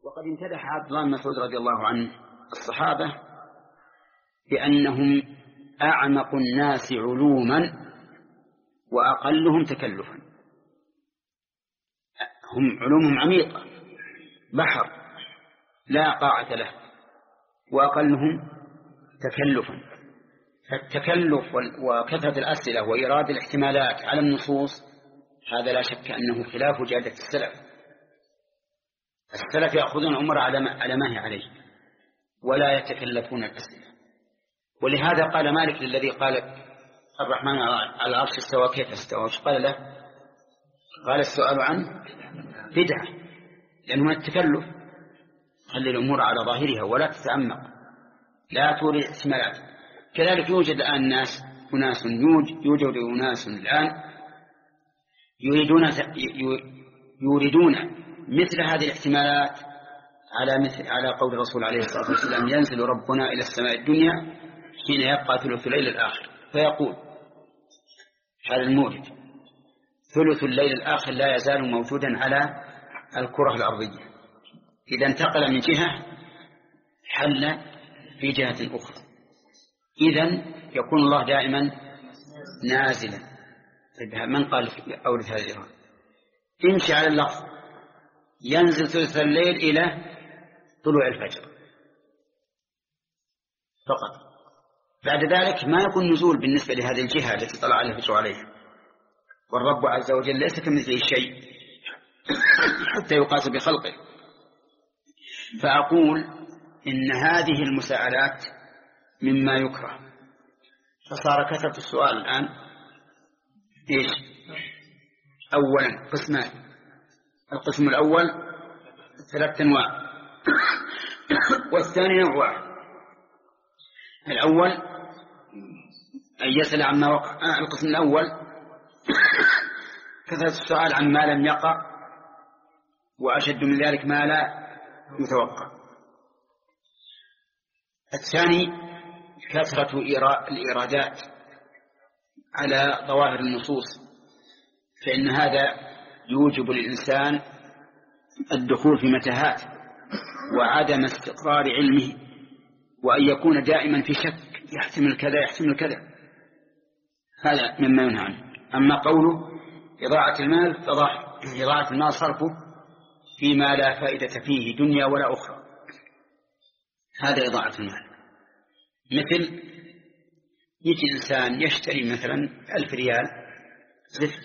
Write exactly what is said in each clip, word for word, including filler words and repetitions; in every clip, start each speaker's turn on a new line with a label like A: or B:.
A: وقد امتدح عبد الله بن مسعود رضي الله عنه الصحابة بأنهم أعمق الناس علوما وأقلهم تكلفا. هم علومهم عميقة بحر لا قاعة له، وأقلهم تكلفا. فالتكلف وكثرة الأسئلة وإيراد الاحتمالات على النصوص هذا لا شك أنه خلاف جادة السلف. السلف يأخذون الأمور على ما هي عليه ولا يتكلفون الأسئلة. ولهذا قال مالك للذي قال الرحمن على العرش استوى كيف استوى، وش قال له؟ قال السؤال عنه بدعة، لأنه من التكلف. خلي الأمور على ظاهرها ولا تتعمق، لا تورد احتمالات. كذلك يوجد الآن ناس أناس يوجد أناس الآن يريدون يريدون مثل هذه الاحتمالات على مثل على قول الرسول عليه الصلاة والسلام: ينزل ربنا إلى السماء الدنيا حين يبقى ثلث الليل الآخر، فيقول هذا الموجد ثلث الليل الآخر لا يزال موجودا على الكرة الأرضية، إذا انتقل من جهة حل في جهة أخرى، إذن يكون الله دائما نازلا. من قال أورث هذه الإرادة؟ امشي على اللفظ: ينزل ثلث الليل إلى طلوع الفجر فقط. بعد ذلك ما يكون نزول بالنسبة لهذه الجهة التي طلع الفجر عليها، والرب عز وجل ليس كمثله شيء حتى يقاس بخلقه. فأقول إن هذه المساءلات مما يكره، فصار كثرة السؤال الآن إيش؟ أولا قسمان: القسم الأول ثلاث أنواع، والثاني نوع واحد. الأول أن يسأل عما وقع. آه القسم الأول كثرة السؤال عن ما لم يقع، وأشد من ذلك ما لا يتوقع. الثاني كثرة الإيرادات على ظواهر النصوص، فإن هذا يوجب للإنسان الدخول في متاهات وعدم استقرار علمه، وأن يكون دائما في شك، يحتمل كذا يحتمل كذا، هذا مما ينهى عنه. أما قوله إضاعة المال فإضاعة المال صرفه فيما لا فائدة فيه دنيا ولا أخرى، هذا إضاعة المال. مثل يجي إنسان يشتري مثلا ألف ريال زفت،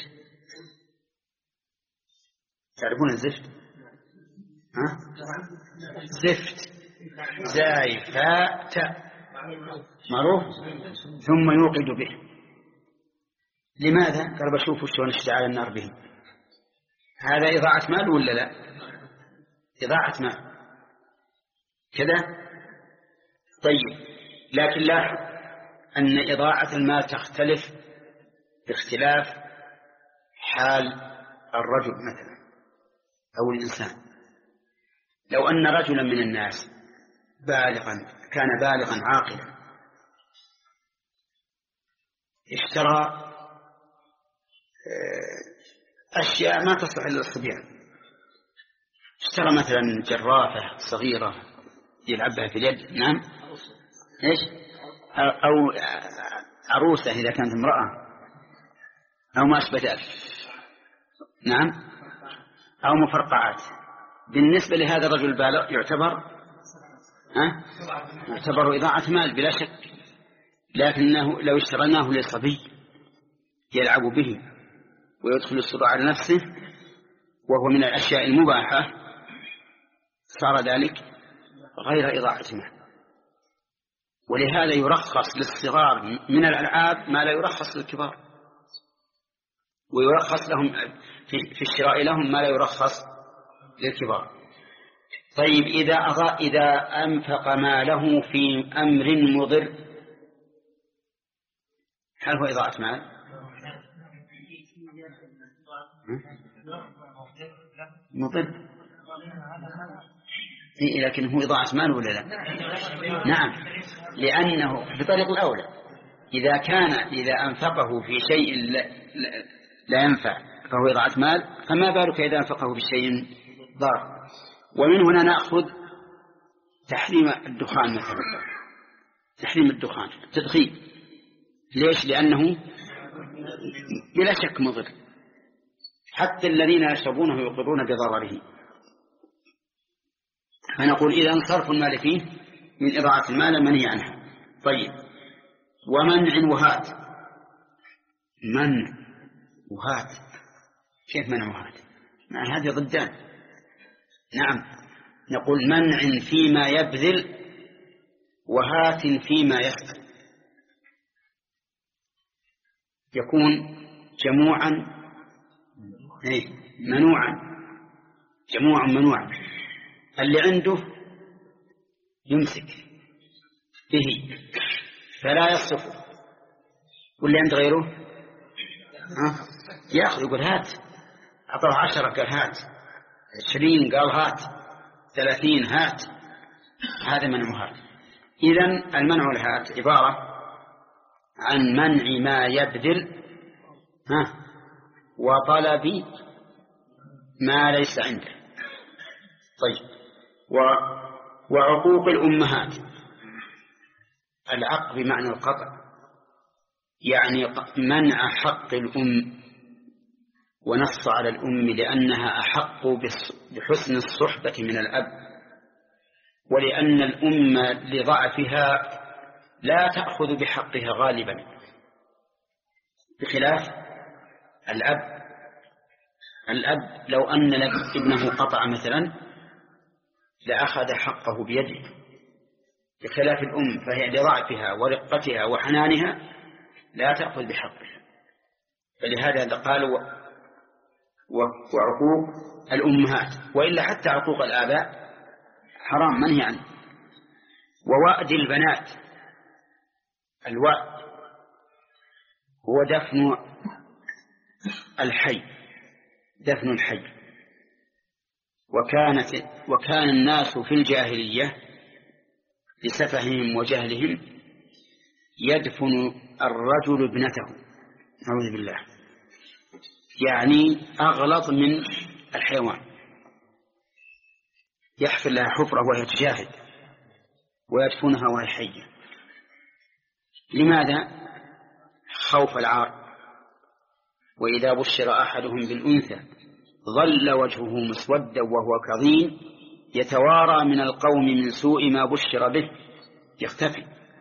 A: تعرفون الزفت؟ ها؟ زفت زاي فاء تاء معروف، ثم يوقد به. لماذا؟ قال بشوفوا شلون اشتعل النار به. هذا إضاعة مال ولا لا؟ إضاعة مال كذا. طيب، لكن لاحظ أن إضاعة المال تختلف باختلاف حال الرجل مثلا أو الإنسان. لو أن رجلا من الناس بالغا كان بالغا عاقلا اشترى أشياء ما تصلح للصبيان، اشترى مثلا جرافة صغيرة يلعبها في اليد، نعم، إيش، أو عروسة إذا كانت امرأة، أو ما أشبه ذلك، نعم، أو مفرقعات. بالنسبة لهذا الرجل البالغ يعتبر ها؟ يعتبر إضاعة مال بلا شك، لكنه لو اشتريناه للصبي يلعب به ويدخل السرور على نفسه وهو من الأشياء المباحة صار ذلك غير إضاعة مال. ولهذا يرخص للصغار من الألعاب ما لا يرخص للكبار، ويرخص لهم في الشراء لهم ما لا يرخص للكبار. طيب، إذا أضاء إذا أنفق ماله في أمر مضر، هل هو إضاعة مال؟ مضر، لكن هو إضاعة مال ولا لا؟ نعم، لأنه بطريق الأولى إذا كان إذا أنفقه في شيء لا ينفع فهو إضاعة مال، فما بالك إذا أنفقه في شيء ضار. ومن هنا نأخذ تحريم الدخان مثلا، تحريم الدخان التدخين. ليش؟ لأنه بلا شك مضر، حتى الذين يشربونه يقرون بضرره. فنقول إذا صرف المال فيه من إضاعة المال المنهي عنها. طيب، ومنع وهات. منع وهات، كيف منع وهات؟ مع هذه ضدان. نعم، نقول منع فيما يبذل وهات فيما يسأل، يكون جموعا منوعا، جموعا منوعا. اللي عنده يمسك به فلا يصرفه، واللي عند غيره ها يأخذ، يقول هات، أعطاه عشرة قال هات، عشرين قال هات، ثلاثين هات. هذا منع هات. إذن المنع الهات عبارة عن منع ما يبذل ها وطلب ما ليس عنده. طيب، و... وعقوق الأمهات. العق بمعنى القطع، يعني منع حق الأم، ونص على الأم لأنها أحق بحسن الصحبة من الأب، ولأن الأم لضعفها لا تأخذ بحقها غالبا، بخلاف الأب. الأب لو أن لك ابنه قطع مثلا لأخذ حقه بيده، بخلاف الأم فهي لضعفها ورقتها وحنانها لا تأخذ بحقها. فلهذا قالوا وعقوق الأمهات، وإلا حتى عقوق الآباء حرام منهي عنه. ووأد البنات. الوأد هو دفن الحي، دفن الحي. وكانت وكان الناس في الجاهلية لسفههم وجهلهم يدفن الرجل ابنته، نعوذ بالله، يعني أغلظ من الحيوان، يحفر لها حفرة وهي تجاهد ويدفنها وهي حية. لماذا؟ خوف العار. وإذا بشر أحدهم بالأنثى ظل وجهه مسودا وهو كظيم يتوارى من القوم من سوء ما بشر به، يختفي.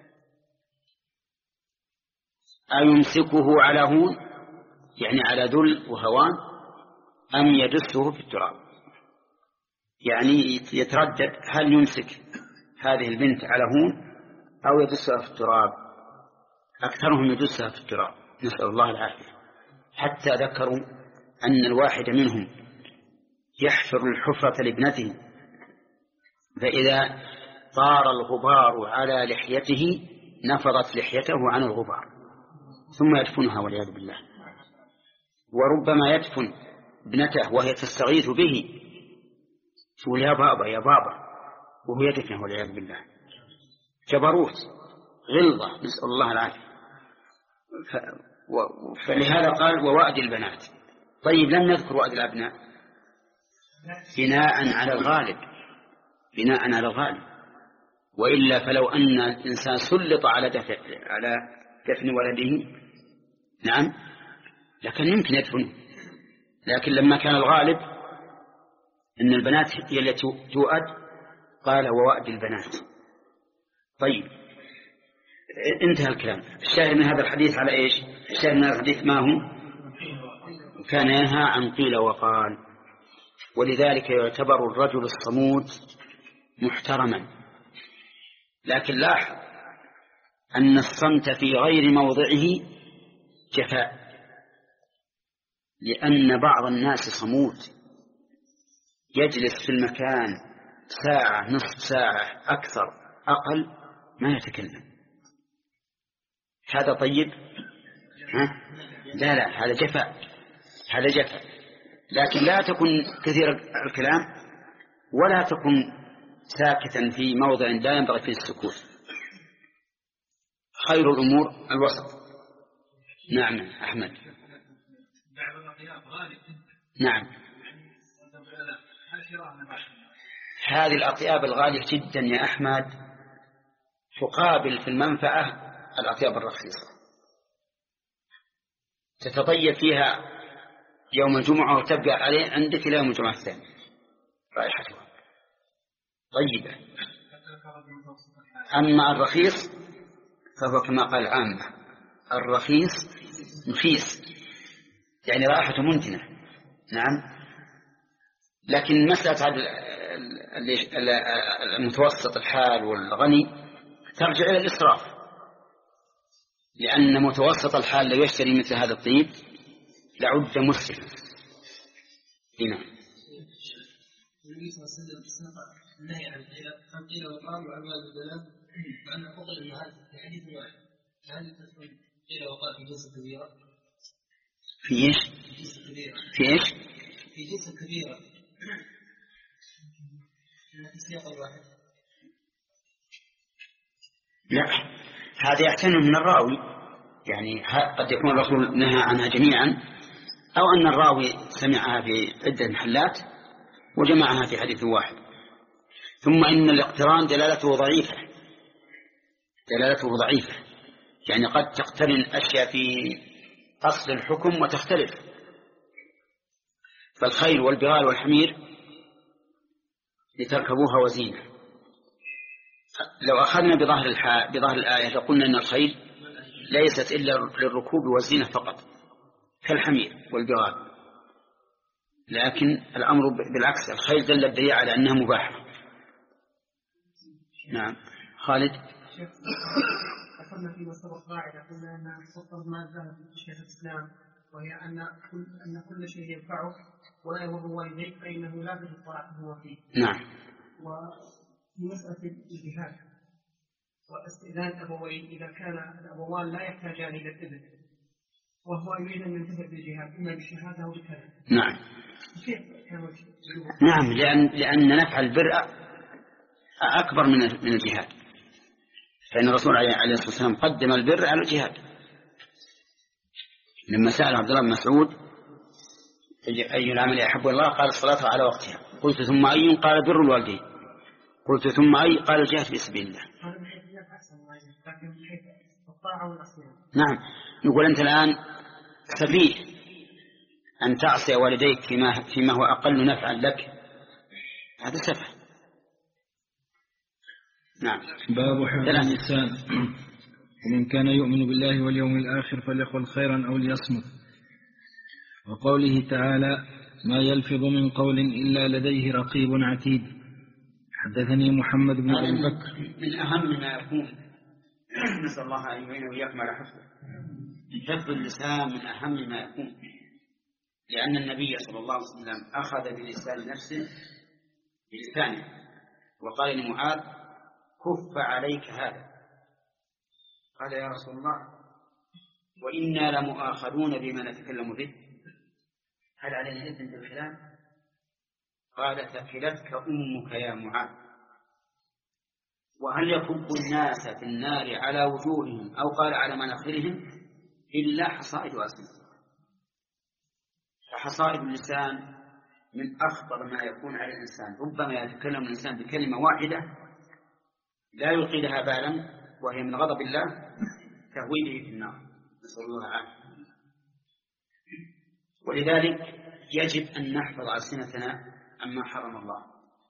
A: أيمسكه على هون، يعني على ذل وهوان، أم يدسه في التراب، يعني يتردد هل يمسك هذه البنت على هون أو يدسها في التراب. أكثرهم يدسها في التراب، نسأل الله العافية. حتى ذكروا أن الواحد منهم يحفر الحفرة لابنته، فإذا طار الغبار على لحيته نفضت لحيته عن الغبار ثم يدفنها والعياذ بالله. وربما يدفن ابنته وهي تستغيث به، تقول يا بابا يا بابا، وهو يدفنه والعياذ بالله. جبروت، غلظة، نسأل الله العافية. ف... و... فلهذا قال ووأد البنات. طيب، لم نذكر وأد الأبناء بناء على الغالب، بناء على الغالب، وإلا فلو أن الإنسان سلط على دفن على دفن ولده نعم لكن يمكن يدفنه، لكن لما كان الغالب أن البنات هي التي تؤد قال ووأد البنات. طيب، انتهى الكلام. الشاهد من هذا الحديث على إيش؟ الشاهد من هذا الحديث ما هو؟ كان ينهى عن قيل وقال، ولذلك يعتبر الرجل الصمود محترما. لكن لاحظ أن الصمت في غير موضعه جفاء، لأن بعض الناس صمود يجلس في المكان ساعة، نصف ساعة، أكثر أقل ما يتكلم. هذا طيب؟ ها؟ لا لا، هذا جفاء، هذا جفاء. لكن لا تكن كثير الكلام ولا تكن ساكتا في موضع لا ينبغي فيه السكوت. خير الأمور الوسط. نعم أحمد. نعم. هذه الأطياب الغالية جدا يا أحمد تقابل في المنفعة الأطياب الرخيصة، تتطيب فيها يوم الجمعة وتبقى عليه عندك إلى يوم الجمعة الثانية رائحتها طيبة. أما الرخيص فهو كما قال العامة الرخيص نخيس، يعني رائحته منتنة. نعم. لكن مسألة المتوسط الحال والغني ترجع إلى الإسراف، لأن متوسط الحال لو يشتري مثل هذا الطيب لعد مسرفا. هنا
B: النبي صلى الله عليه وسلم النهي عن قيل وقال وأموال البلد وأن أفضل المهاد في حديث واحد، هل تكون قيل وقال في جنس كبيرة؟
A: في إيش؟ في إيش؟
B: في جنس كبيرة في سياق الواحد.
A: لا، هذا يحتمل من الراوي، يعني قد يكون الرسول نهى عنها جميعا، أو أن الراوي سمعها في عدة محلات وجمعها في حديث واحد. ثم إن الاقتران دلالته ضعيفة، دلالته ضعيفة، يعني قد تقترن أشياء في أصل الحكم وتختلف. فالخيل والبغال والحمير لتركبوها وزينة. لو أخذنا بظاهر, بظاهر الآية لقلنا أن الخيل ليست إلا للركوب والزينة فقط كالحمير والبغال، لكن الأمر بالعكس، الخيل دل الدليل على أنها مباحة. نعم. خالد.
B: أخذنا في مسألة قاعدة قلنا أن تفضل ما ذهب في شيخ الإسلام، وهي أن كل أن كل شيء ينفعه ولا يضر والديك فإنه لا تجد طاعته فيه.
A: نعم.
B: وفي مسألة الجهاد واستئذان أبوين إذا كان الأبوان لا يحتاجان إلى الإذن وهو يريد أن ينتهي بالجهاد إما بالشهادة أو بالكلام.
A: نعم.
B: كيف كان؟
A: نعم، لأن لأن نفع البر أكبر من من الجهاد، فإن الرسول عليه الصلاة والسلام قدم البر على الجهاد. لما سأل عبد الله بن مسعود أي العمل أحب الله قال الصلاة على وقتها، قلت ثم أي؟ قال بر الوالدين، قلت ثم أي؟ قال الجهاد في سبيل الله. نعم. نقول أنت الآن سفيه أن تعصي والديك فيما, فيما هو أقل نفعا لك، هذا سفه. نعم.
C: باب حب اللسان. ومن كان يؤمن بالله واليوم الآخر فليقل خيرا أو ليصمت. وقوله تعالى ما يلفظ من قول إلا لديه رقيب عتيد. حدثني محمد بن أبي بكر.
A: من أهم ما يكون، نسأل الله أن يعين وإياكم على حفظه، حفظ اللسان من أهم ما يكون، لأن النبي صلى الله عليه وسلم أخذ بلسان نفسه بلسانه وقال لمعاذ كف عليك هذا. قال يا رسول الله وإنا لمؤاخذون بما نتكلم به، هل علينا إذن بالكلام؟ قال ثقلتك أمك يا معاذ. وهل يكب الناس في النار على وجوههم أو قال على مناخرهم إلا حصائد ألسنتهم. فحصائد اللسان من أخطر ما يكون على الإنسان، ربما يتكلم الإنسان بكلمة واحدة لا يلقي لها بالا وهي من غضب الله تهوي به في النار، نسأل الله العافية. ولذلك يجب أن نحفظ ألسنتنا عما حرم الله،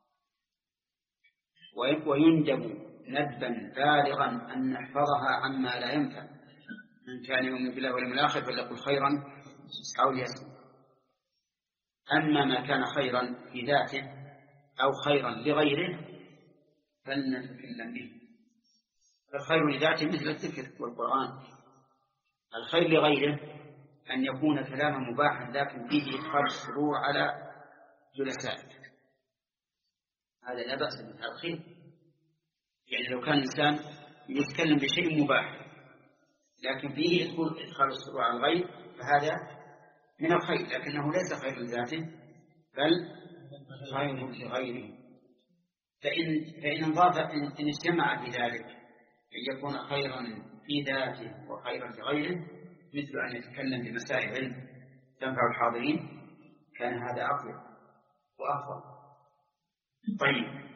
A: ويندب ندبا بالغا أن نحفظها عما لا ينفع. من كان يؤمن بالله واليوم الآخر فليقل خيرا أو ليصمت. أما ما كان خيرا في ذاته أو خيرا لغيره فلنتكلم به. الخير لذاته مثل الذكر والقرآن، الخير لغيره أن يكون كلاما مباحا لكن فيه إدخال السرور على جلسائه، هذا لا بأس به، الخير. يعني لو كان الإنسان يتكلم بشيء مباح لكن فيه إدخال السرور على الغير فهذا من الخير، لكنه ليس خير لذاته بل خير لغيره. فإن, فإن انضاف إن اجتمع في ذلك أن يكون خيرا في ذاته وخيرا لغيره، مثل أن يتكلم بمسائل علم تنفع الحاضرين، كان هذا أفضل وأفضل. طيب،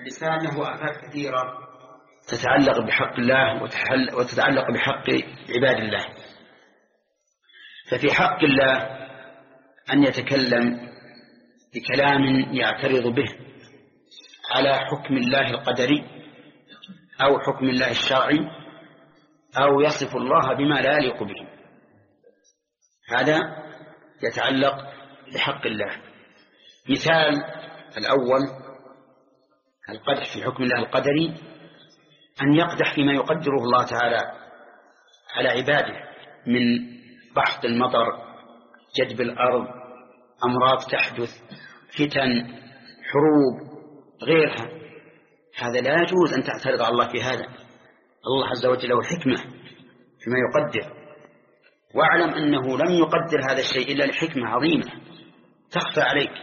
A: اللسان له آفات كثيرة تتعلق بحق الله وتتعلق بحق عباد الله. ففي حق الله أن يتكلم بكلام يعترض به على حكم الله القدري أو حكم الله الشرعي أو يصف الله بما لا يليق به، هذا يتعلق بحق الله. مثال الأول القدح في حكم الله القدري، أن يقدح فيما يقدره الله تعالى على عباده من بحث المطر، جدب الأرض، أمراض تحدث، فتن، حروب، غيرها. هذا لا يجوز أن تعترض على الله في هذا. الله عز وجل له حكمة فيما يقدر، واعلم أنه لم يقدر هذا الشيء إلا لحكمة عظيمة تخفى عليك،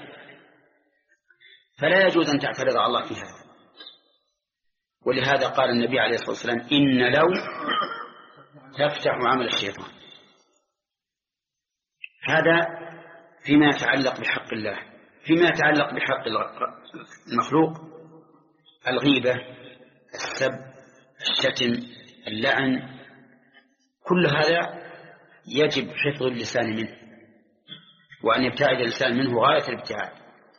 A: فلا يجوز أن تعترض على الله في هذا. ولهذا قال النبي عليه الصلاة والسلام إن لو تفتح عمل الشيطان. هذا فيما يتعلق بحق الله. فيما يتعلق بحق المخلوق الغيبة، السب، الشتم، اللعن، كل هذا يجب حفظ اللسان منه، وأن يبتعد اللسان منه غاية الابتعاد.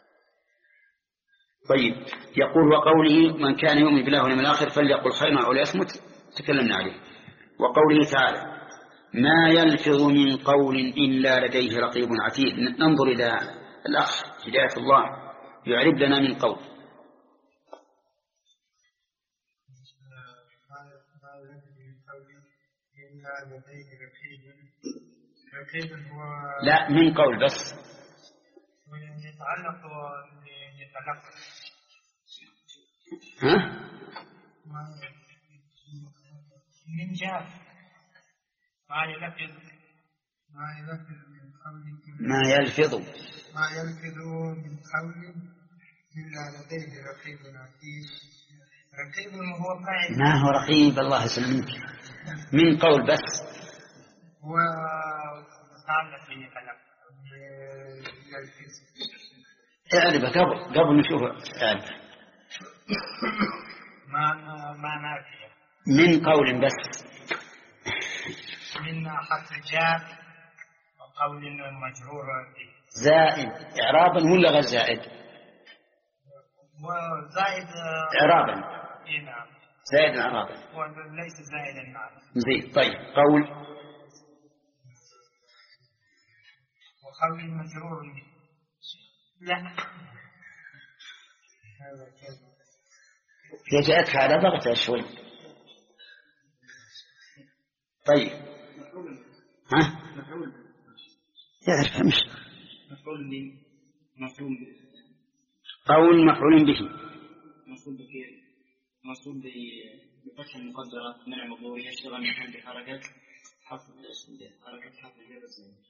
A: طيب، يقول وقوله من كان يؤمن بالله واليوم الآخر فليقل خيرا أو ليصمت، تكلمنا عليه. وقوله تعالى ما يلفظ من قول إلا لديه رقيب عتيد. ننظر إلى الأخ هداية الله يعرب لنا من قول. لا، من قول بس
B: يتعلق يتعلق
A: ها
B: من جهة ما يلفظ ما يلفظ من قول
A: ما يلفظ
B: ما يلفظ من قول إلا لديه رقيب عتيد. رقيب هو فاعل.
A: ما هو رقيب؟ الله يسلمك. من قول بس
B: هو متعلق بكلام يلفظ.
A: اعرف قبل قبل نشوفه. اعرف
B: ما ما نافية
A: من قول بس،
B: من حرف الجار وقول مجرور
A: زائد إعرابا ولا غير زائد؟
B: وزائد
A: إعرابا.
B: إيه نعم،
A: زائد إعرابا
B: وليس زائدا إعرابا.
A: زين. طيب، قول
B: وقول مجرور لا
A: هي جاءتك على ضغطها شوي. طيب، ها يعرف مش
B: مفعول به مفعول به
A: قول مفعول به
B: مفعول به مفعول به بفتح المقدرة منع مضموره يشتغل من حال بحركة حرف حركة حرف الجر.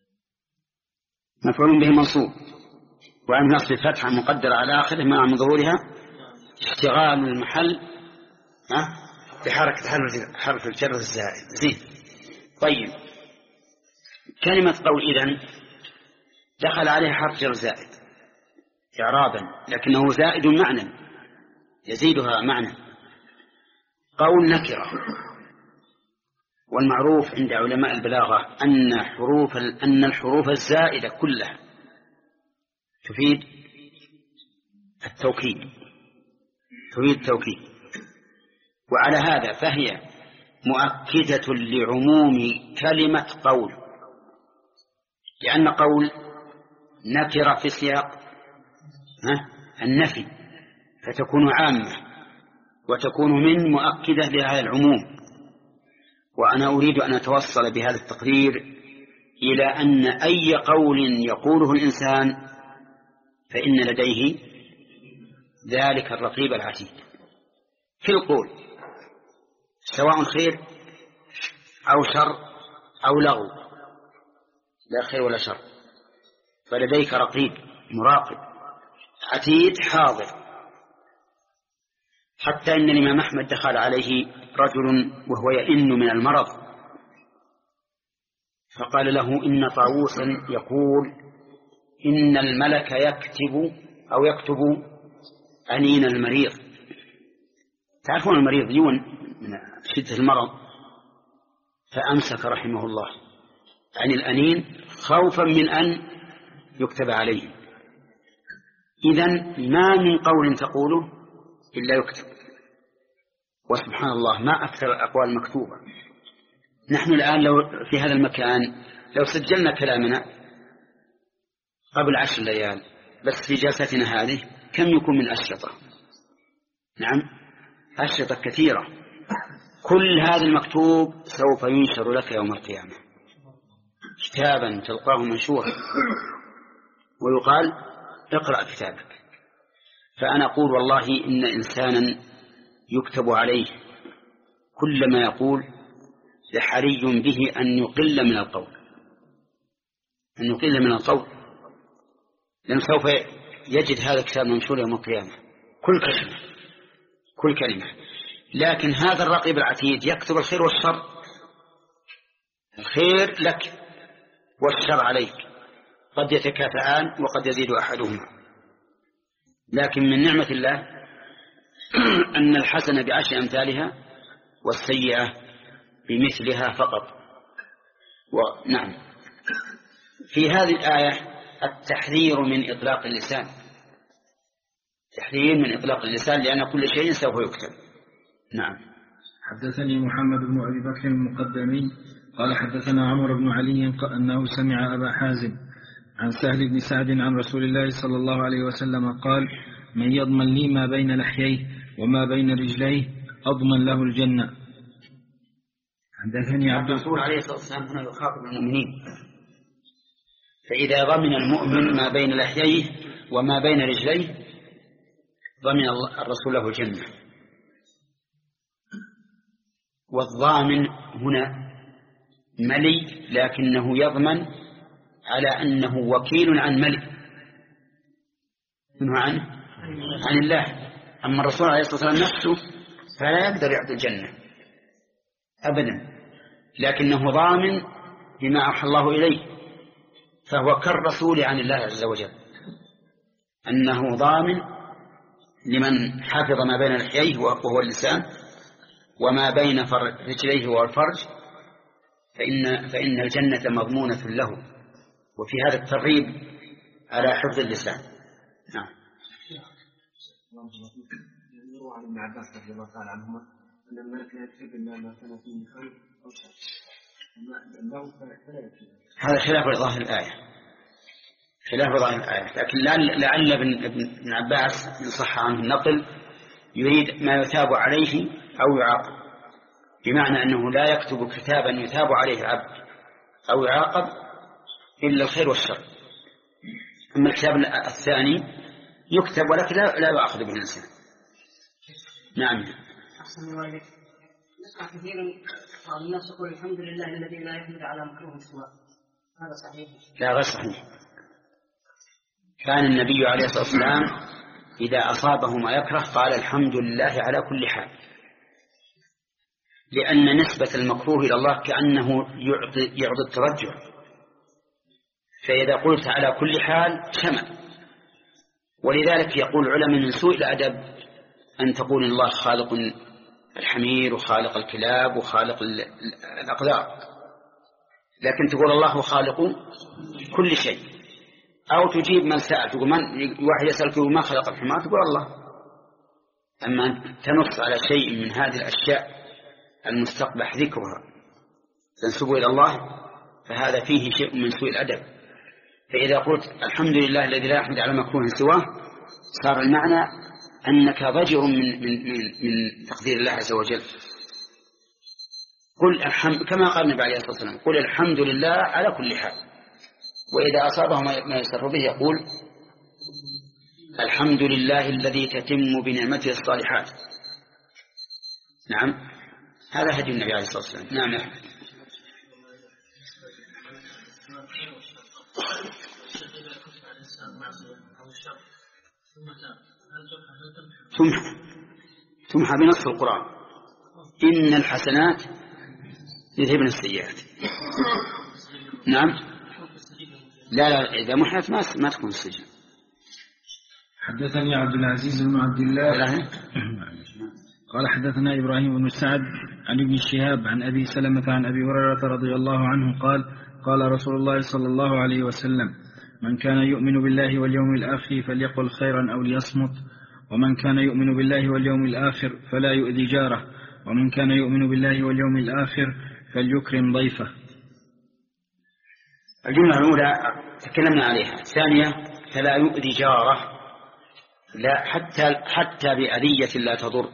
A: مفعول به منصوب وعن نصب فتحة مقدرة على آخره مع ظهورها اشتغال المحل ها بحركة حرف الجر الزائد. زين. طيب، كلمة قول إذن دخل عليها حرف جر زائد إعرابا، لكنه زائد معنى يزيدها معنى. قول نكرة، والمعروف عند علماء البلاغة أن حروف أن الحروف الزائدة كلها تفيد التوكيد تفيد التوكيد وعلى هذا فهي مؤكدة لعموم كلمة قول، لأن قول نكرة في سياق النفي فتكون عامة وتكون من مؤكدة لهذا العموم. وأنا أريد أن أتوصل بهذا التقرير إلى أن أي قول يقوله الإنسان فإن لديه ذلك الرقيب العتيد في القول، سواء خير أو شر أو لغو، لا خير ولا شر، فلديك رقيب مراقب عتيد حاضر. حتى إن الإمام أحمد دخل عليه رجل وهو يئن من المرض فقال له إن طاووسا يقول إن الملك يكتب أو يكتب أنين المريض تعرفون المريض يون من شدة المرض فأمسك رحمه الله عن الأنين خوفا من أن يكتب عليه. إذن ما من قول تقوله إلا يكتب. وسبحان الله ما أكثر الأقوال مكتوبة. نحن الآن لو في هذا المكان لو سجلنا كلامنا قبل عشر ليال بس في جلستنا هذه كم يكون من أشرطة؟ نعم أشرطة كثيرة. كل هذا المكتوب سوف ينشر لك يوم القيامة كتابا تلقاه منشورا ويقال اقرأ كتابك. فأنا أقول والله إن إنسانا يكتب عليه كل ما يقول لحري به أن يقل من القول أن يقل من القول لأنه سوف يجد هذا الكتاب منشور يوم القيامة كل كلمة كل كلمة. لكن هذا الرقيب العتيد يكتب الخير والشر، الخير لك والشر عليك، قد يتكافئان وقد يزيد أحدهما. لكن من نعمة الله أن الحسنة بعشر أمثالها والسيئة بمثلها فقط. ونعم في هذه الآية التحذير من إطلاق اللسان، تحذير من إطلاق اللسان لأن كل شيء سوف يكتب. نعم.
C: حدثني محمد بن أبي بكر المقدمي قال حدثنا عمر بن علي أنه سمع أبا حازم عن سهل بن سعد عن رسول الله صلى الله عليه وسلم قال من يضمن لي ما بين لحييه وما بين رجليه أضمن له الجنة. حدثني عبد
A: الرسول عليه الصلاة والسلام هنا يخاطب المؤمنين، فإذا ضمن المؤمن ما بين لحييه وما بين رجليه ضمن الرسول له الجنة. والضامن هنا ملي لكنه يضمن على أنه وكيل عن ملي منه عنه عن الله. أما الرسول عليه الصلاة والسلام نفسه فلا يقدر يعطي الجنة أبدا، لكنه ضامن بما أوحى الله إليه، فهو كالرسول عن الله عز وجل أنه ضامن لمن حفظ ما بين لحييه وهو اللسان وما بين رجليه وهو الفرج فإن, فإن الجنة مضمونة له. وفي هذا الترغيب على حفظ اللسان. نعم.
B: يروى عن ابن عباس رضي الله تعالى عنهما أن الملك لا يكتب إلا ما كان فيه خير أو شر.
A: هذا خلاف ظاهر الآية، خلاف ظاهر الآية. لكن لعل ابن عباس إن صح عنه النقل يريد ما يثاب عليه أو يعاقب، بمعنى أنه لا يكتب كتابا يثاب عليه عبد أو يعاقب إلا الخير والشر. أما الكتاب الثاني يكتب ولكن لا, لا يؤاخذ به الإنسان. نعم.
B: أحسن الله إليك. نسمع كثيرا الناس يقول الحمد لله الذي لا يحمد على مكروه سواه، هذا صحيح؟
A: لا غير صحيح. كان النبي عليه الصلاة والسلام إذا أصابه ما يكره قال الحمد لله على كل حال، لأن نسبة المكروه إلى الله كأنه يعطي, يعطي الترجع، فإذا قلت على كل حال شمل. ولذلك يقول العلماء من سوء الأدب أن تقول الله خالق الحمير وخالق الكلاب وخالق الأقدار، لكن تقول الله خالق كل شيء. أو تجيب من سأل تقول من واحد يسألك ما خلق الحمار تقول الله. أما أن تنص على شيء من هذه الأشياء المستقبح ذكرها تنسب إلى الله فهذا فيه شيء من سوء الأدب. فإذا قلت الحمد لله الذي لا يحمد على مكروه سواه صار المعنى أنك ضجر من, من, من, من تقدير الله عز وجل. قل الحمد كما قال النبي عليه الصلاة والسلام قل الحمد لله على كل حال. وإذا أصابه ما يسر به يقول الحمد لله الذي تتم بنعمته الصالحات. نعم هذا هدي النبي عليه الصلاة والسلام. نعم يا أحمد. تمحى تمحى بنص القرآن إن الحسنات يذهبن السيئات. نعم لا لا إذا محيت ما ما تكون السجن.
C: حدثني عبد العزيز بن عبد الله قال حدثنا إبراهيم بن سعد عن ابن شهاب عن أبي سلمة عن أبي هريرة رضي الله عنه قال قال رسول الله صلى الله عليه وسلم من كان يؤمن بالله واليوم الآخر فليقل خيرا أو ليصمت ومن كان يؤمن بالله واليوم الآخر فلا يؤذي جاره ومن كان يؤمن بالله واليوم الآخر فليكرم ضيفه.
A: الجملة الأولى تكلمنا عليها. الثانية فلا يؤذي جاره، لا حتى حتى بأذية لا تضر.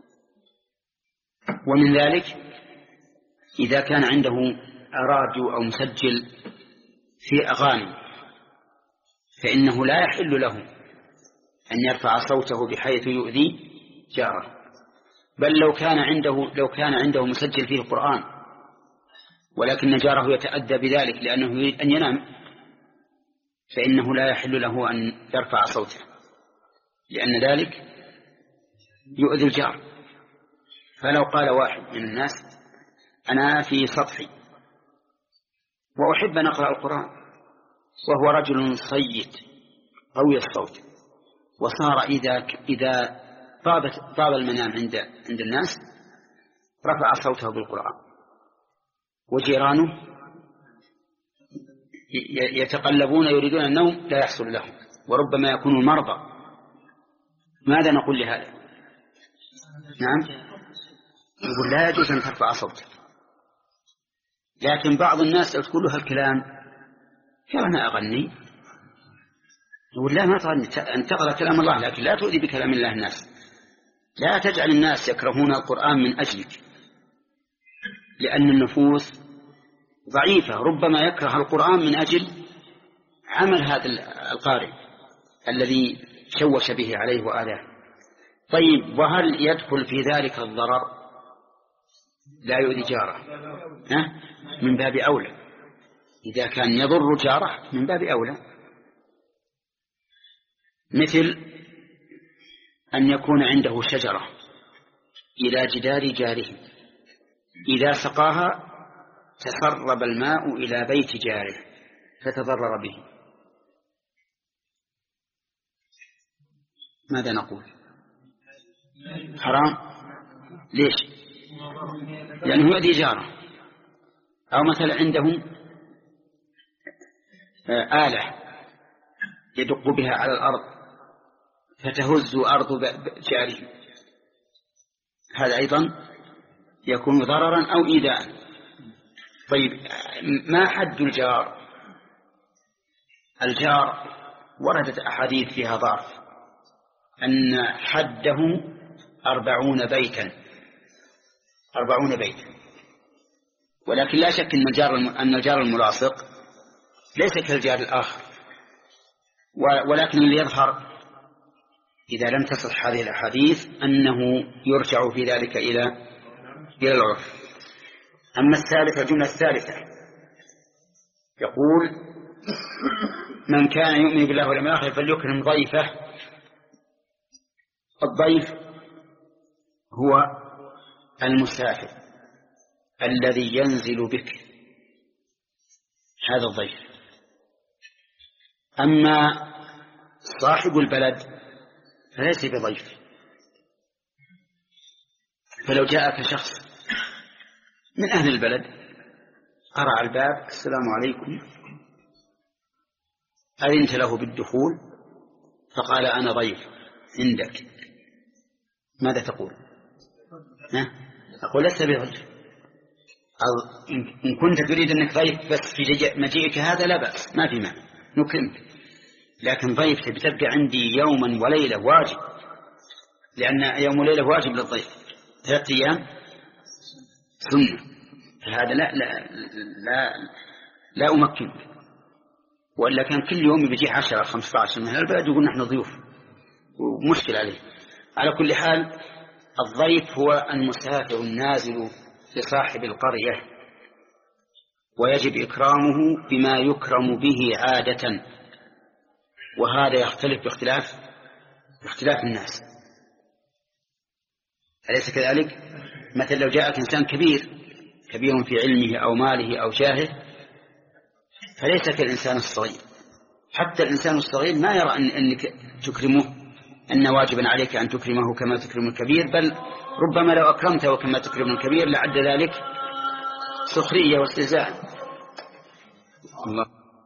A: ومن ذلك إذا كان عنده راديو أو مسجل في أغاني فإنه لا يحل له أن يرفع صوته بحيث يؤذي جاره، بل لو كان عنده لو كان عنده مسجل فيه القرآن ولكن جاره يتأدى بذلك لأنه يريد أن ينام فإنه لا يحل له أن يرفع صوته، لأن ذلك يؤذي الجار. فلو قال واحد من الناس أنا في سطحي وأحب أن أقرأ القرآن وهو رجل صيت قوي الصوت، وصار إذا إذا طابت طاب المنام عند عند الناس رفع صوته بالقرآن وجيرانه يتقلبون يريدون النوم لا يحصل لهم وربما يكونوا مرضى، ماذا نقول لهذا؟ نعم يقول لا يجوز أن ترفع صوتك. لكن بعض الناس تقول له الكلام يا أنا أغني، يقول لا ما تغني، أن تقرأ كلام الله لكن لا تؤذي بكلام الله الناس. لا تجعل الناس يكرهون القرآن من أجلك، لأن النفوس ضعيفة ربما يكره القرآن من أجل عمل هذا القارئ الذي شوش به عليه وآلاه. طيب وهل يدخل في ذلك الضرر؟ لا يؤذي جاره، ها؟ من باب أولى. إذا كان يضر جاره من باب أولى، مثل أن يكون عنده شجرة إلى جدار جاره إذا سقاها تسرب الماء إلى بيت جاره فتضرر به، ماذا نقول؟ حرام. ليش؟ لأنه يؤذي جاره. أو مثلا عندهم آلة يدق بها على الأرض فتهز أرض جاره، هذا أيضا يكون ضررا أو إيذاء. طيب ما حد الجار؟ الجار وردت أحاديث فيها ضعف أن حده أربعون بيتا أربعون بيتا، ولكن لا شك أن الجار أن الجار الملاصق ليس كالجار الآخر، ولكن اللي يظهر إذا لم تصح هذه الأحاديث أنه يرجع في ذلك إلى إلى العرف. أما الثالثة الجملة الثالثة يقول من كان يؤمن بالله واليوم الآخر فليكرم ضيفه. الضيف هو المسافر الذي ينزل بك، هذا الضيف. أما صاحب البلد فليس بضيف. فلو جاءك شخص من أهل البلد قرع الباب السلام عليكم، أذنت له بالدخول فقال أنا ضيف عندك، ماذا تقول؟ أقول لست بضيف. إن كنت تريد أنك ضيف بس في مجيئك هذا لا بأس، ما في معنى، نكرمك. لكن ضيف تبقى عندي يوما وليلة واجب، لأن يوم وليلة واجب للضيف، ثلاثة أيام سنة، فهذا لا لا لا لا أمكنك. وإلا كان كل يوم بيجي عشرة خمسة عشر من البلد يقول نحن ضيوف ومشكلة عليه. على كل حال الضيف هو المسافر النازل لصاحب القرية، ويجب إكرامه بما يكرم به عادة، وهذا يختلف باختلاف باختلاف الناس، أليس كذلك؟ مثل لو جاءك إنسان كبير كبير في علمه أو ماله أو جاهه فليس كالإنسان الصغير. حتى الإنسان الصغير ما يرى أن أنك تكرمه أن واجبا عليك أن تكرمه كما تكرم الكبير، بل ربما لو أكرمته كما تكرم الكبير لعد ذلك سخرية واستهزاء. الله.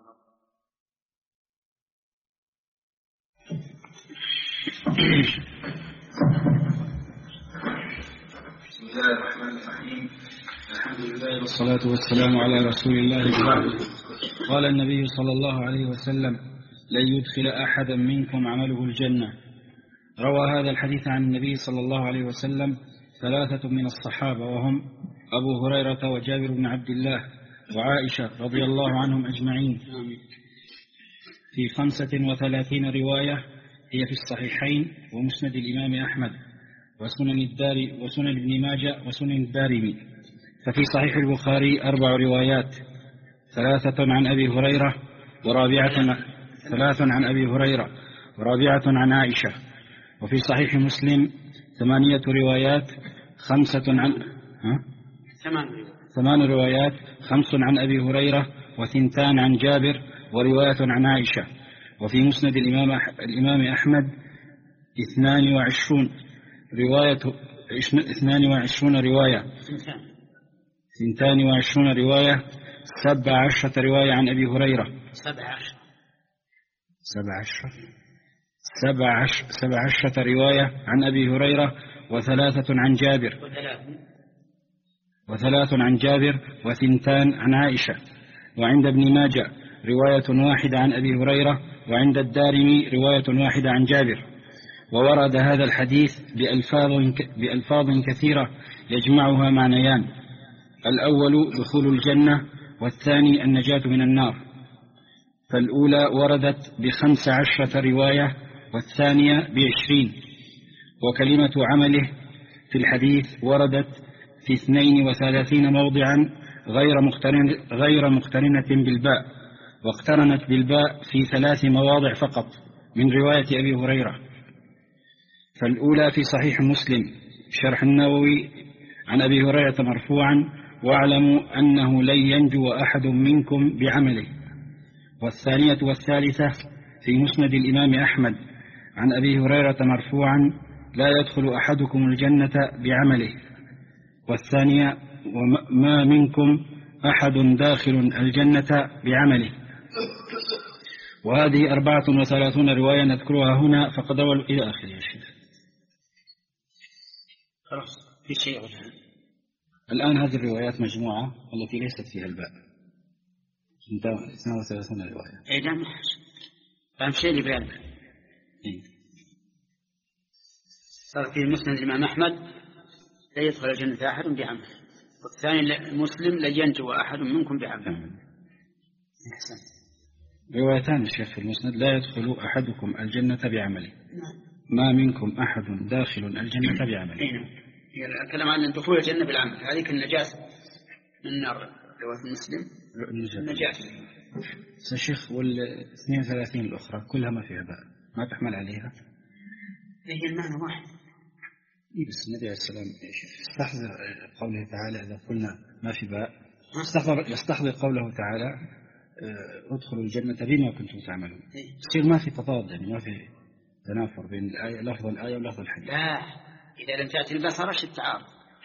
C: بسم الله الرحمن الرحيم. الحمد لله والصلاة والسلام على رسول الله وبعد. قال النبي صلى الله عليه وسلم: لن يدخل أحدا منكم عمله الجنة. روى هذا الحديث عن النبي صلى الله عليه وسلم ثلاثة من الصحابة، وهم أبو هريرة وجابر بن عبد الله وعائشة رضي الله عنهم أجمعين، في خمسة وثلاثين رواية هي في الصحيحين ومسند الإمام أحمد وسنن الداري وسنن ابن ماجه وسنن الدارمي. ففي صحيح البخاري أربع روايات: ثلاثة عن أبي هريرة ورابعة ثلاث عن أبي هريرة ورابعة عن عائشة. وفي صحيح مسلم ثمانية روايات: خمسة عن ها؟ ثمان روايات: خمس عن أبي هريرة وثنتان عن جابر ورواية عن عائشة. وفي مسند الإمام الإمام أحمد اثنان وعشرون رواية اثنان وعشرون رواية ثنتان وعشرون رواية سبع عشرة رواية عن أبي هريرة
A: سبع عشرة
C: سبع عشرة سبع عشرة سبع عشرة رواية عن أبي هريرة وثلاثة عن جابر وثلاث عن جابر وثنتان عن عائشة. وعند ابن ماجه رواية واحدة عن أبي هريرة، وعند الدارمي رواية واحدة عن جابر. وورد هذا الحديث بألفاظ, بألفاظ كثيرة يجمعها معنيان: الأول دخول الجنة، والثاني النجاة من النار. فالأولى وردت بخمس عشرة رواية والثانية بعشرين. وكلمة عمله في الحديث وردت في اثنين وثلاثين موضعا غير مقترنة, غير مقترنة بالباء، واقترنت بالباء في ثلاث مواضع فقط من رواية أبي هريرة. فالأولى في صحيح مسلم شرح النووي عن أبي هريرة مرفوعا: واعلموا أنه لن ينجو أحد منكم بعمله. والثانية والثالثة في مسند الإمام أحمد عن أبي هريرة مرفوعا: لا يدخل أحدكم الجنة بعمله. والثانية: وما منكم أحد داخل الجنة بعمله. وهذه أربعة وثلاثون رواية نذكرها هنا فقد روى إلى آخر الشيء.
A: خلاص في شيء
C: الآن هذه الروايات مجموعة التي ليست فيها الباء اثنين وثلاثين رواية.
A: إيه لا محش فهم شيء اللي بيانك.
C: إيه.
A: صار في مسند الإمام أحمد: لا يدخل الجنة أحد بعمله. والثاني المسلم: لا ينجو أحد منكم بعمله. أحسن.
C: روايتان الشيخ في المسند: لا يدخل أحدكم الجنة بعمله. ما منكم أحد داخل الجنة بعمله.
A: إيه. الكلام عن دخول الجنة بالعمل، هذه النجاة من النار. رواية المسلم النجاة.
C: الشيخ والاثنين وثلاثين الأخرى كلها ما فيها باء، ما تحمل عليها.
A: هي المعنى واحد.
C: إيه بس النبي عليه السلام يستحضر قوله تعالى: إذا قلنا ما في باء يستحضر, يستحضر قوله تعالى: ادخلوا الجنة بما كنتم تعملون. يصير ما في تضاد، يعني ما في تنافر بين الآية لفظ الآية ولفظ الحديث.
A: لا، إذا لم تأتي الباء صار التعارض.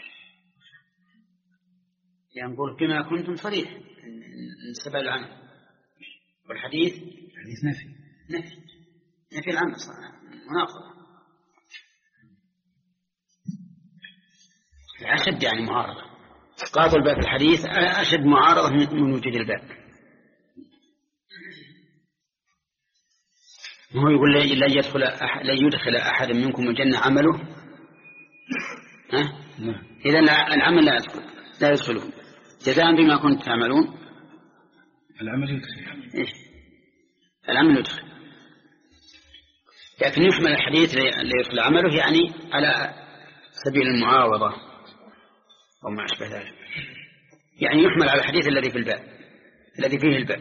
A: يعني نقول بما كنتم صريح نسبة العمل، والحديث
C: حديث نفي
A: نفي نفي العمل مناقضة. أشد يعني معارضة. إسقاط الباء في الحديث أشد معارضة من وجود الباء. هو يقول لا يدخل أحد لا يدخل أحد منكم الجنة عمله. ها؟ إذا العمل لا يدخل لا يدخله جزاء بما كنت تعملون.
C: العمل يدخل.
A: إيه؟ العمل يدخل، لكن يحمل الحديث اللي يدخل عمله يعني على سبيل المعاوضة أو ما أشبه ذلك، يعني يحمل على الحديث الذي في الباب الذي فيه الباب.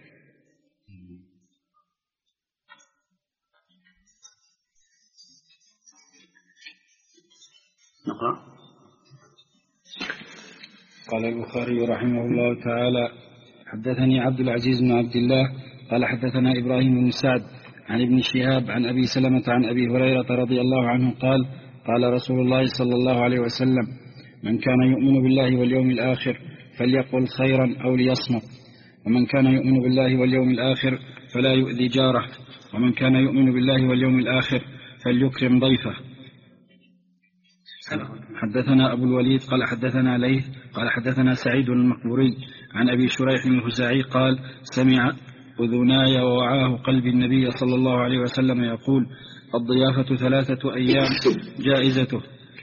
A: نقرأ.
C: قال البخاري رحمه الله تعالى: حدثني عبد العزيز بن عبد الله قال حدثنا إبراهيم بن سعد عن ابن شهاب عن أبي سلمة عن أبي هريرة رضي الله عنه قال قال رسول الله صلى الله عليه وسلم من كان يؤمن بالله واليوم الآخر فليقل خيرا أو ليصمت ومن كان يؤمن بالله واليوم الآخر فلا يؤذي جاره ومن كان يؤمن بالله واليوم الآخر فليكرم ضيفه. حدثنا أبو الوليد قال حدثنا ليث قال حدثنا سعيد المقبوري عن أبي شريح الخزاعي قال سمع أذناي ووعاه قلب النبي صلى الله عليه وسلم يقول الضيافة ثلاثة أيام جائزته.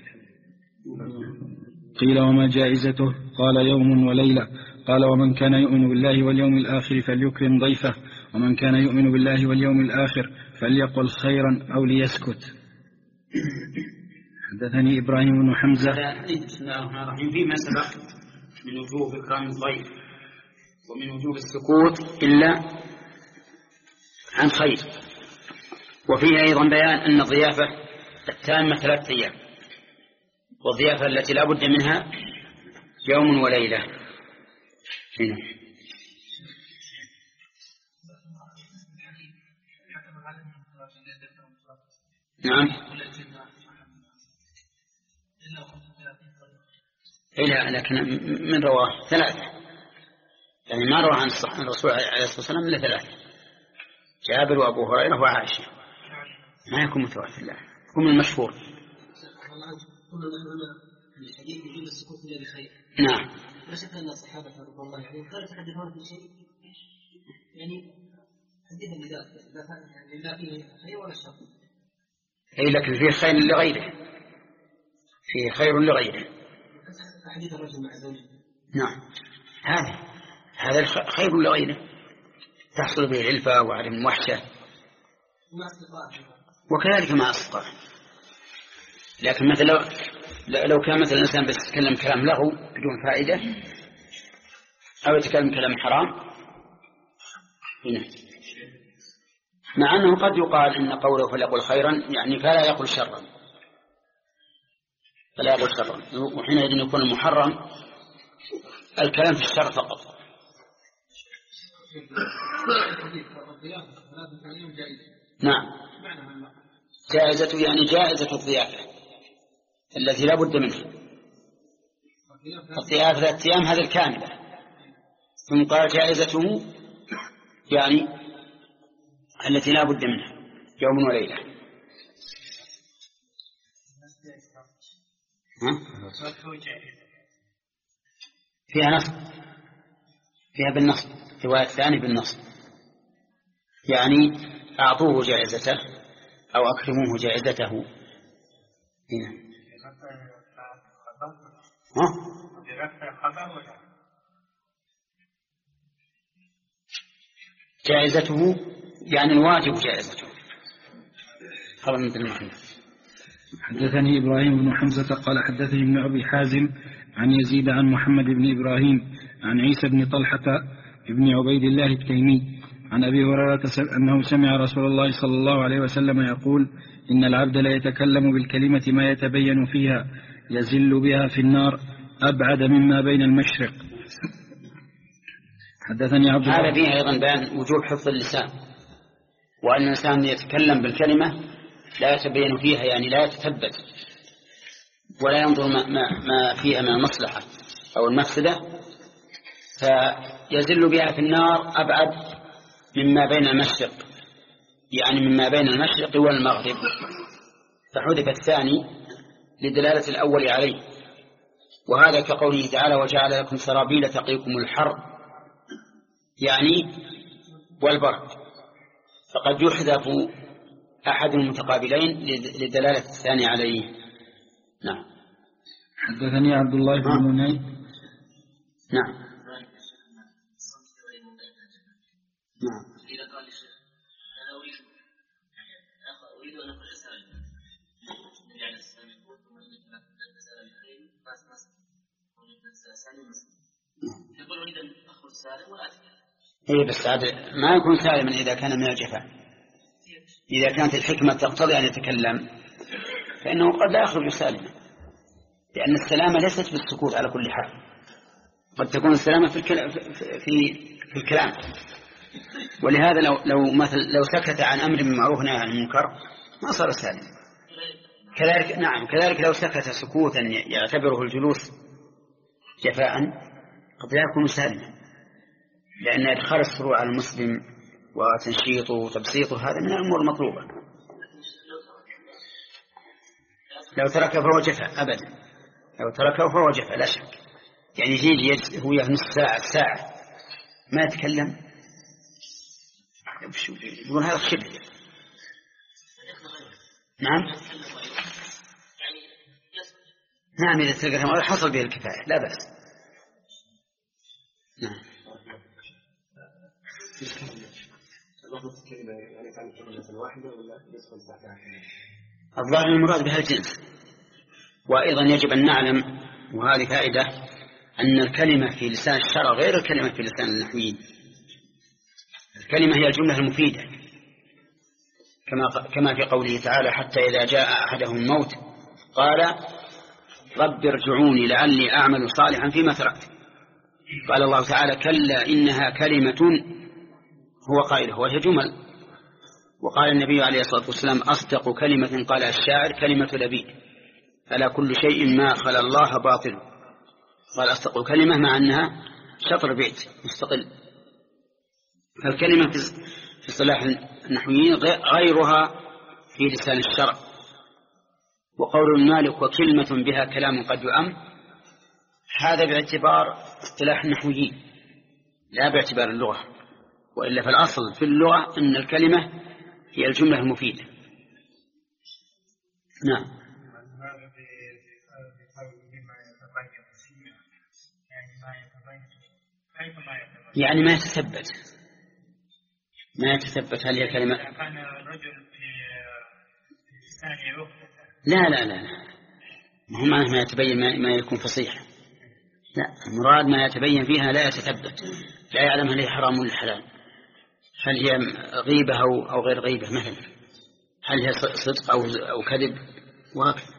C: قيل وما جائزته؟ قال يوم وليلة. قال ومن كان يؤمن بالله واليوم الآخر فليكرم ضيفه ومن كان يؤمن بالله واليوم الآخر فليقل خيرا أو ليسكت. حدثني إبراهيم بن حمزة.
A: بسم الله الرحمن الرحيم. فيما سبق من وجوب إكرام الضيف ومن وجوب السكوت إلا عن خير، وفيه أيضا بيان أن الضيافة التامة ثلاثة أيام، والضيافة التي لا بد منها يوم وليلة. هنا. نعم. إلا لكن من رواه ثلاثة، يعني ما رواه عن الرسول عليه الصلاة والسلام إلا ثلاثة، جابر وأبو هريرة وعائشة، ما يكون متواتر، لا يكون المشهور. نعم.
B: لا شك أن الصحابة رضي الله عنهم كانوا يتحدثون في شيء يعني حديثا لذلك لا فيه خير ولا شر.
A: أي لكن فيه خير لغيره، فيه خير لغيره.
B: حديث الرجل مع زوجه.
A: نعم، هذا هذا خير لغيره، تحصل به العلفة وعدم الوحشة، وكذلك مع أصدقائه. لكن مثلا لو, لو كان مثلا الإنسان بس يتكلم كلام لغو بدون فائدة أو يتكلم كلام حرام هنا، مع أنه قد يقال إن قوله فليقل خيرا يعني فلا يقل شرا، فلا يقل شرا، وحينئذ يكون المحرم الكلام في الشر فقط. نعم، جائزة يعني جائزة الضيافة التي لا بد منها. الضيافة ذات أيام هذا الكاملة، ثم قال جائزته يعني التي لا بد منها يوم وليلة. ها؟ فيها نصب، فيها بالنصب، رواية الثاني بالنصب، يعني أعطوه جائزته أو أكرموه جائزته. هنا ها؟ جائزته يعني الواجب جائزته. خبر مثل المحمد.
C: حدثني إبراهيم بن حمزة قال حدثني ابن أبي حازم عن يزيد عن محمد بن إبراهيم عن عيسى بن طلحة ابن عبيد الله التيمي عن أبي هريرة أنه سمع رسول الله صلى الله عليه وسلم يقول إن العبد لا يتكلم بالكلمة ما يتبين فيها يزل بها في النار أبعد مما بين المشرق. حدثني عبد الله.
A: هذا فيه أيضا بيان وجوب حفظ اللسان، وأن الإنسان يتكلم بالكلمة لا يتبين فيها يعني لا يتثبت ولا ينظر ما, ما, ما فيها من المصلحة أو المفسدة، فيزل بها في النار أبعد مما بين المشرق، يعني مما بين المشرق والمغرب، فحذف الثاني لدلالة الأول عليه. وهذا كقوله تعالى وجعل لكم سرابيل تقيكم الحر يعني والبرد، فقد يحذف أحد المتقابلين لدلالة الثاني عليه. نعم.
C: حدثني عبد الله بن مني.
A: نعم. نعم.
B: إذا قال الشيخ أنا أريد أريد أن أقول أسأل يعني السلام ثم أسأل بخير ناس ناس يقول أريد أن أخرج سالم ولا أتكلم.
A: إيه بس هذا ما يكون سالما إذا كان من الجفاء. إذا كانت الحكمة تقتضي أن يتكلم فإنه قد لا يخرج سالما، لأن السلامة ليست بالسكوت على كل حال، قد تكون السلامة في الكلام في في الكلام ولهذا لو لو مثل لو سكت عن أمر بالمعروف ونهى عن المنكر ما صار سالما. كذلك نعم كذلك لو سكت سكوتا يعتبره الجلوس جفاء قد لا يكون سالما، لأن إدخال السرور على المسلم وتنشيطه وتبسيطه هذا من الأمور المطلوبة. لو تركه فهو جفاء أبدا، لو تركه فهو جفاء لا شك. يعني يجي هو نص ساعة ساعة ما يتكلم يقول هذا شبه. نعم نعم إذا تلقى حصل به الكفاية لا بأس. نعم الظاهر المراد بها الجنس. وأيضا يجب أن نعلم، وهذه فائدة، أن الكلمة في لسان الشرع غير الكلمة في لسان النحويين. الكلمة هي الجملة المفيدة كما كما في قوله تعالى: حتى إذا جاء أحدهم الموت قال رب ارجعوني لعلي أعمل صالحا فيما تركت. قال الله تعالى: كلا إنها كلمة هو قائلها، وهي جمل. وقال النبي عليه الصلاة والسلام: أصدق كلمة قال الشاعر كلمة لبيد، ألا كل شيء ما خلا الله باطل. قال أصدق كلمة مع أنها شطر بيت مستقل. فالكلمة في اصطلاح النحويين غيرها في لسان الشرع. وقول المالك وكلمة بها كلام قد يؤم، هذا باعتبار اصطلاح النحويين لا باعتبار اللغة، وإلا فالأصل في اللغة أن الكلمة هي الجملة المفيدة. نعم يعني ما يتثبت ما يتثبت هل هي كلمة
B: كان الرجل في لسانه
A: لا لا لا ما هو معناه ما يتبين ما, ما يكون فصيح. لا، المراد ما يتبين فيها لا يتثبت، لا يعلم هل هي حرام ولا حلال، هل هي غيبة أو, أو غير غيبة مثلا، هل هي صدق أو, أو كذب، وهكذا.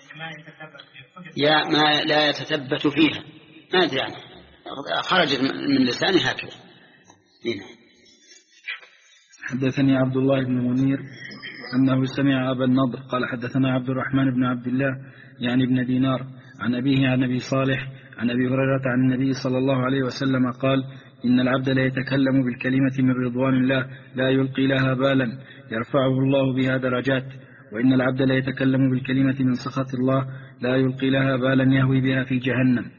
A: يا ما لا يتثبت فيها ما أدري عنه، خرجت من لسانه هكذا. هنا.
C: حدثني عبد الله بن منير أنه سمع أبا النضر قال حدثنا عبد الرحمن بن عبد الله يعني ابن دينار عن أبيه عن أبي صالح عن أبي هريرة عن النبي صلى الله عليه وسلم قال: إن العبد لا يتكلم بالكلمة من رضوان الله لا يلقي لها بالا يرفعه الله بها درجات، وإن العبد لا يتكلم بالكلمة من سخط الله لا يلقي لها بالا يهوي بها في جهنم.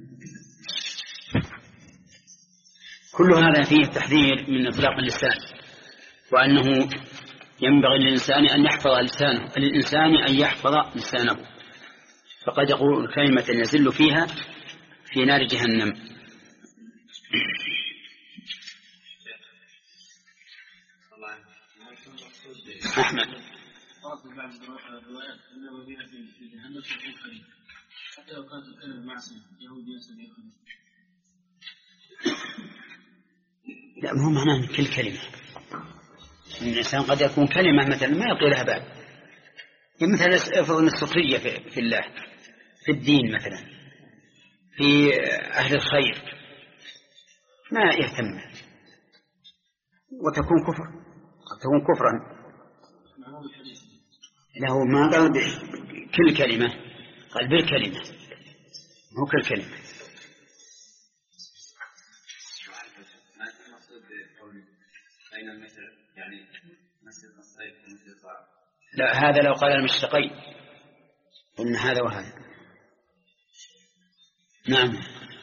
A: كل هذا فيه التحذير من إطلاق اللسان، وأنه ينبغي للإنسان أن يحفظ لسانه، للإنسان أن يحفظ لسانه، فقد يقول كلمة يزل فيها في نار جهنم. أحمد
C: حتى لو كانت الكلمة معصية يهودية صديقة.
A: لا، مو معناه كل كلمة. الإنسان قد يكون كلمة مثلا ما يلقي لها بال، مثلا افرض السخرية في, في الله، في الدين مثلا، في أهل الخير، ما يهتم، وتكون كفر، قد تكون كفرا. له ما قال كل كلمة، قال بالكلمة، مو كل كلمة. لا، هذا لو قال المشتقين قلنا هذا وهذا. نعم.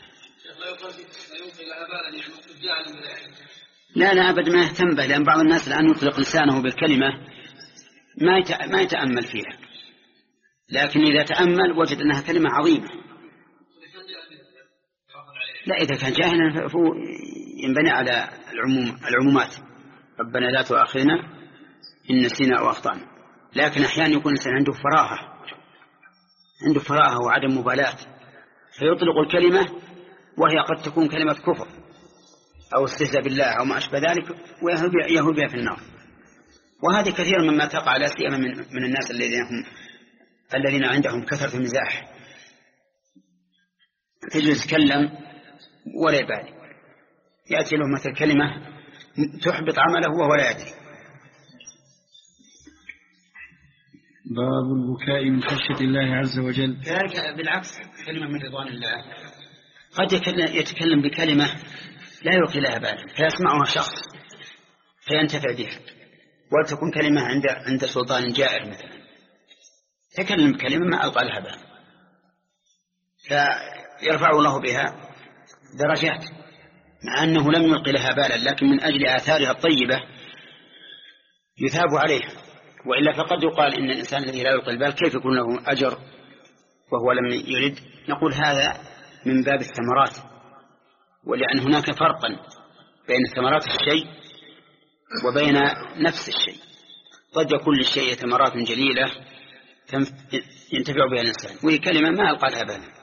A: لا لا أبدا ما يهتم به، لأن بعض الناس الآن يطلق لسانه بالكلمة ما ما يتأمل فيها، لكن إذا تأمل وجد أنها كلمة عظيمة. لا، إذا كان جاهلا فهو ينبني على العموم العمومات: ربنا لا تؤاخذنا إن نسينا أو أخطأنا. لكن أحيانا يكون الإنسان عنده فراغة عنده فراغة وعدم مبالاة، فيطلق الكلمة وهي قد تكون كلمة كفر أو استهزاء بالله أو ما أشبه ذلك، ويهوي بها في النار. وهذه كثيرا مما تقع لا سيما من, من الناس الذين هم الذين عندهم كثرة المزاح، تجلس يتكلم ولا يبالي، يأتي له مثل كلمة تحبط عمله وهو لا يدري.
C: باب البكاء من خشية الله عز وجل.
A: بالعكس كلمة من رضوان الله، قد يتكلم بكلمة لا يلقي لها بالا فيسمعها شخص فينتفع بها، وتكون كلمة عند عند سلطان جائر مثلا تكلم بكلمة ما ألقى لها بالا فيرفع الله بها درجات مع أنه لم يلقي لها بالا، لكن من أجل آثارها الطيبة يثاب عليها. وإلا فقد يقال إن الإنسان الذي لا يلقي البال كيف يكون له أجر وهو لم يرد؟ نقول هذا من باب الثمرات، ولأن هناك فرقا بين ثمرات الشيء وبين نفس الشيء. قد يكون للشيء ثمرات جليلة ينتفع بها الإنسان وهي كلمة ما ألقى لها بالا.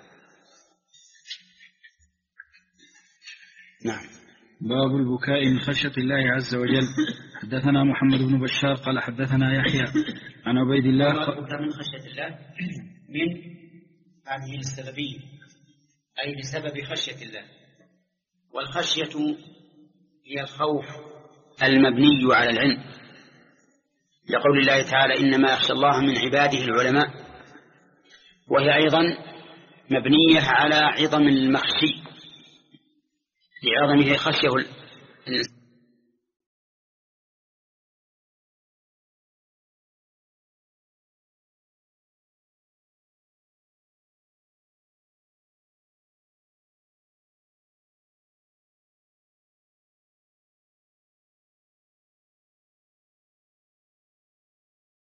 A: نعم.
C: باب البكاء من خشية الله عز وجل. حدثنا محمد بن بشار قال حدثنا يحيى عن عبيد الله.
A: البكاء من خشية الله من هذه السببية، أي بسبب خشية الله. والخشية هي الخوف المبني على العلم، لقول الله تعالى إنما يخشى الله من عباده العلماء، وهي أيضا مبنية على عظم المخشي لعظمه خشيه